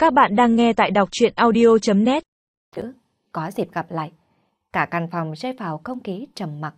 Các bạn đang nghe tại đọc truyện audio.net. Có dịp gặp lại, cả căn phòng rơi vào không khí trầm mặc.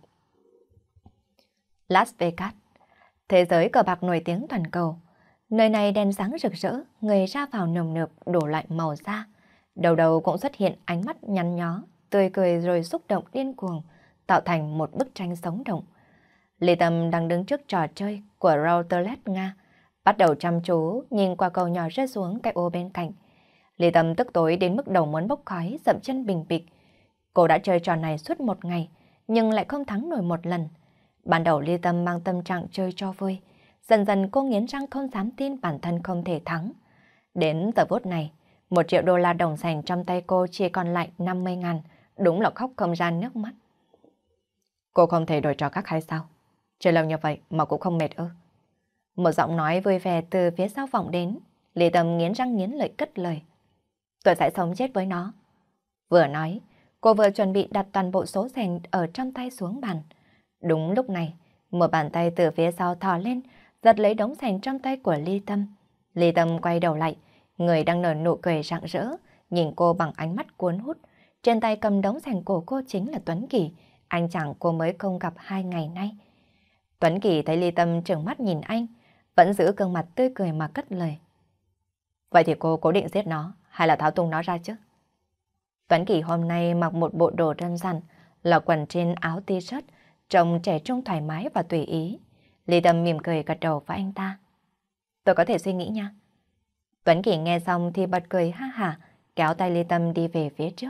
Las Vegas, thế giới cờ bạc nổi tiếng toàn cầu. Nơi này đèn sáng rực rỡ, người ra vào nồng nượp đổ lại màu da. Đầu đầu cũng xuất hiện ánh mắt nhăn nhó, tươi cười rồi xúc động điên cuồng, tạo thành một bức tranh sống động. Lê Tâm đang đứng trước trò chơi của Roulette Nga, bắt đầu chăm chú nhìn qua cầu nhỏ rơi xuống cái ô bên cạnh. Lê Tâm tức tối đến mức đầu muốn bốc khói, dậm chân bình bịch. Cô đã chơi trò này suốt một ngày, nhưng lại không thắng nổi một lần. Ban đầu Lê Tâm mang tâm trạng chơi cho vui, dần dần cô nghiến răng không dám tin bản thân không thể thắng. Đến giờ phút này, 1 triệu đô la đồng sành trong tay cô chỉ còn lại 50.000, đúng là khóc không ra nước mắt. Cô không thể đổi trò khác hay sao? Chơi lâu như vậy mà cũng không mệt ư? Một giọng nói vui vẻ từ phía sau vọng đến, Lê Tâm nghiến răng nghiến lợi cất lời. Tôi sẽ sống chết với nó. Vừa nói, cô vừa chuẩn bị đặt toàn bộ số sành ở trong tay xuống bàn. Đúng lúc này, một bàn tay từ phía sau thò lên, giật lấy đống sành trong tay của Lê Tâm. Lê Tâm quay đầu lại, người đang nở nụ cười rạng rỡ, nhìn cô bằng ánh mắt cuốn hút. Trên tay cầm đống sành của cô chính là Tuấn Kỳ, anh chàng cô mới không gặp 2 ngày nay. Tuấn Kỳ thấy Lê Tâm trừng mắt nhìn anh, vẫn giữ gương mặt tươi cười mà cất lời. Vậy thì cô cố định giết nó, hay là tháo tung nó ra chứ? Tuấn Kỳ hôm nay mặc một bộ đồ đơn giản, là quần jean áo t-shirt, trông trẻ trung thoải mái và tùy ý. Lê Tâm mỉm cười gật đầu với anh ta. Tôi có thể suy nghĩ nha. Tuấn Kỳ nghe xong thì bật cười ha hả, kéo tay Lê Tâm đi về phía trước.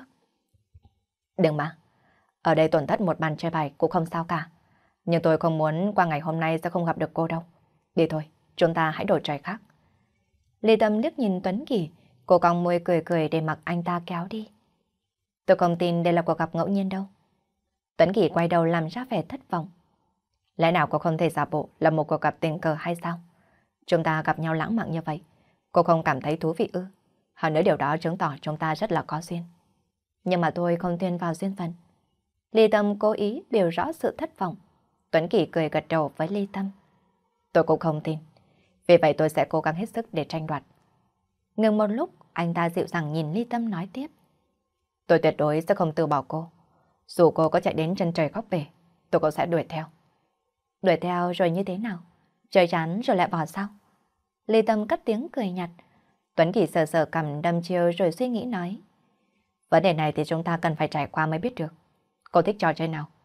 Đừng mà, ở đây tổn thất một bàn chơi bài cũng không sao cả. Nhưng tôi không muốn qua ngày hôm nay sẽ không gặp được cô đâu. Đi thôi, chúng ta hãy đổi trò khác. Lê Tâm liếc nhìn Tuấn Kỳ, cô cong môi cười cười để mặc anh ta kéo đi. Tôi không tin đây là cuộc gặp ngẫu nhiên đâu. Tuấn Kỳ quay đầu làm ra vẻ thất vọng. Lẽ nào cô không thể giả bộ là một cuộc gặp tình cờ hay sao? Chúng ta gặp nhau lãng mạn như vậy, cô không cảm thấy thú vị ư? Hơn nữa điều đó chứng tỏ chúng ta rất là có duyên. Nhưng mà tôi không tin vào duyên phận. Lê Tâm cố ý biểu rõ sự thất vọng. Tuấn Kỳ cười gật đầu với Lê Tâm. Tôi cũng không tin. Vì vậy tôi sẽ cố gắng hết sức để tranh đoạt. Ngừng một lúc, anh ta dịu dàng nhìn Lê Tâm nói tiếp. Tôi tuyệt đối sẽ không từ bỏ cô. Dù cô có chạy đến chân trời góc bể, tôi cũng sẽ đuổi theo. Đuổi theo rồi như thế nào? Chơi chán rồi lại bỏ sao? Lê Tâm cất tiếng cười nhạt. Tuấn Kỳ sờ sờ cằm đăm chiêu rồi suy nghĩ nói. Vấn đề này thì chúng ta cần phải trải qua mới biết được. Cô thích trò chơi nào?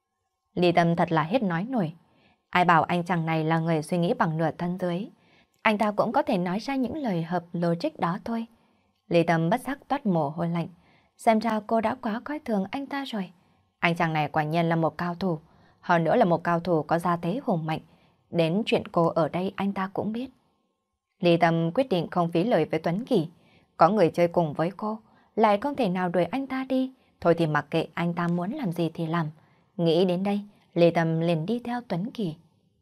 Lê Tâm thật là hết nói nổi. Ai bảo anh chàng này là người suy nghĩ bằng nửa thân dưới. Anh ta cũng có thể nói ra những lời hợp logic đó thôi. Lê Tâm bất giác toát mồ hôi lạnh. Xem ra cô đã quá coi thường anh ta rồi. Anh chàng này quả nhiên là một cao thủ. Hơn nữa là một cao thủ có gia thế hùng mạnh. Đến chuyện cô ở đây anh ta cũng biết. Lê Tâm quyết định không phí lời với Tuấn Kỳ. Có người chơi cùng với cô, lại không thể nào đuổi anh ta đi. Thôi thì mặc kệ anh ta muốn làm gì thì làm. Nghĩ đến đây, Lê Tâm liền đi theo Tuấn Kỳ.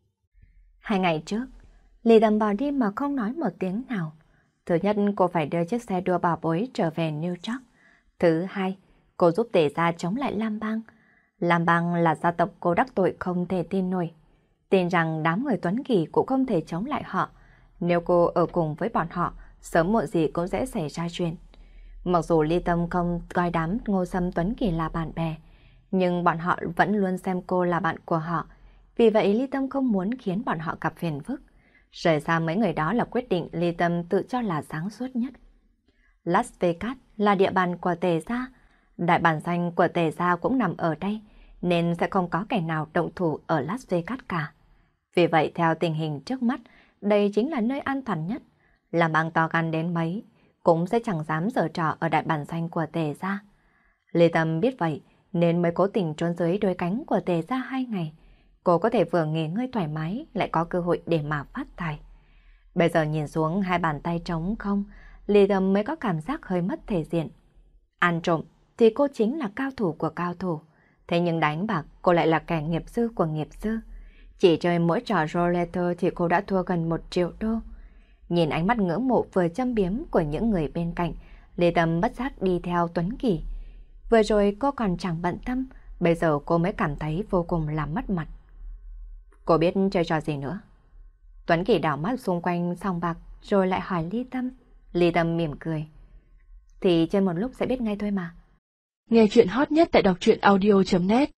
2 ngày trước, Lê Tâm bỏ đi mà không nói một tiếng nào. Thứ nhất, cô phải đưa chiếc xe đua bảo bối trở về New York. Thứ hai, cô giúp Tề gia chống lại Lam Bang. Lam Bang là gia tộc cô đắc tội không thể tin nổi. Tin rằng đám người Tuấn Kỳ cũng không thể chống lại họ. Nếu cô ở cùng với bọn họ, sớm muộn gì cũng sẽ xảy ra chuyện. Mặc dù Lê Tâm không coi đám Ngô Sâm Tuấn Kỳ là bạn bè, nhưng bọn họ vẫn luôn xem cô là bạn của họ. Vì vậy Lê Tâm không muốn khiến bọn họ gặp phiền phức. Rời xa mấy người đó là quyết định Lê Tâm tự cho là sáng suốt nhất. Las Vegas là địa bàn của Tề gia. Đại bản doanh của Tề gia cũng nằm ở đây, nên sẽ không có kẻ nào động thủ ở Las Vegas cả. Vì vậy theo tình hình trước mắt, đây chính là nơi an toàn nhất. Làm bang to gan đến mấy, cũng sẽ chẳng dám giở trò ở đại bản doanh của Tề gia. Lê Tâm biết vậy, nên mới cố tình trốn dưới đôi cánh của Tề gia 2 ngày. Cô có thể vừa nghỉ ngơi thoải mái, lại có cơ hội để mà phát tài. Bây giờ nhìn xuống 2 bàn tay trống không, Lê Tâm mới có cảm giác hơi mất thể diện. Ăn trộm thì cô chính là cao thủ của cao thủ. Thế nhưng đánh bạc cô lại là kẻ nghiệp dư của nghiệp dư. Chỉ chơi mỗi trò roulette thì cô đã thua gần 1 triệu đô. Nhìn ánh mắt ngưỡng mộ vừa châm biếm của những người bên cạnh, Lê Tâm bất giác đi theo Tuấn Kỳ. Vừa rồi cô còn chẳng bận tâm, bây giờ cô mới cảm thấy vô cùng làm mất mặt. Cô biết chơi trò gì nữa? Tuấn Kỳ đảo mắt xung quanh sòng bạc rồi lại hỏi Lê Tâm. Ly Tâm mỉm cười. Thì chơi một lúc sẽ biết ngay thôi mà. Nghe chuyện hot nhất tại đọc truyện audio.net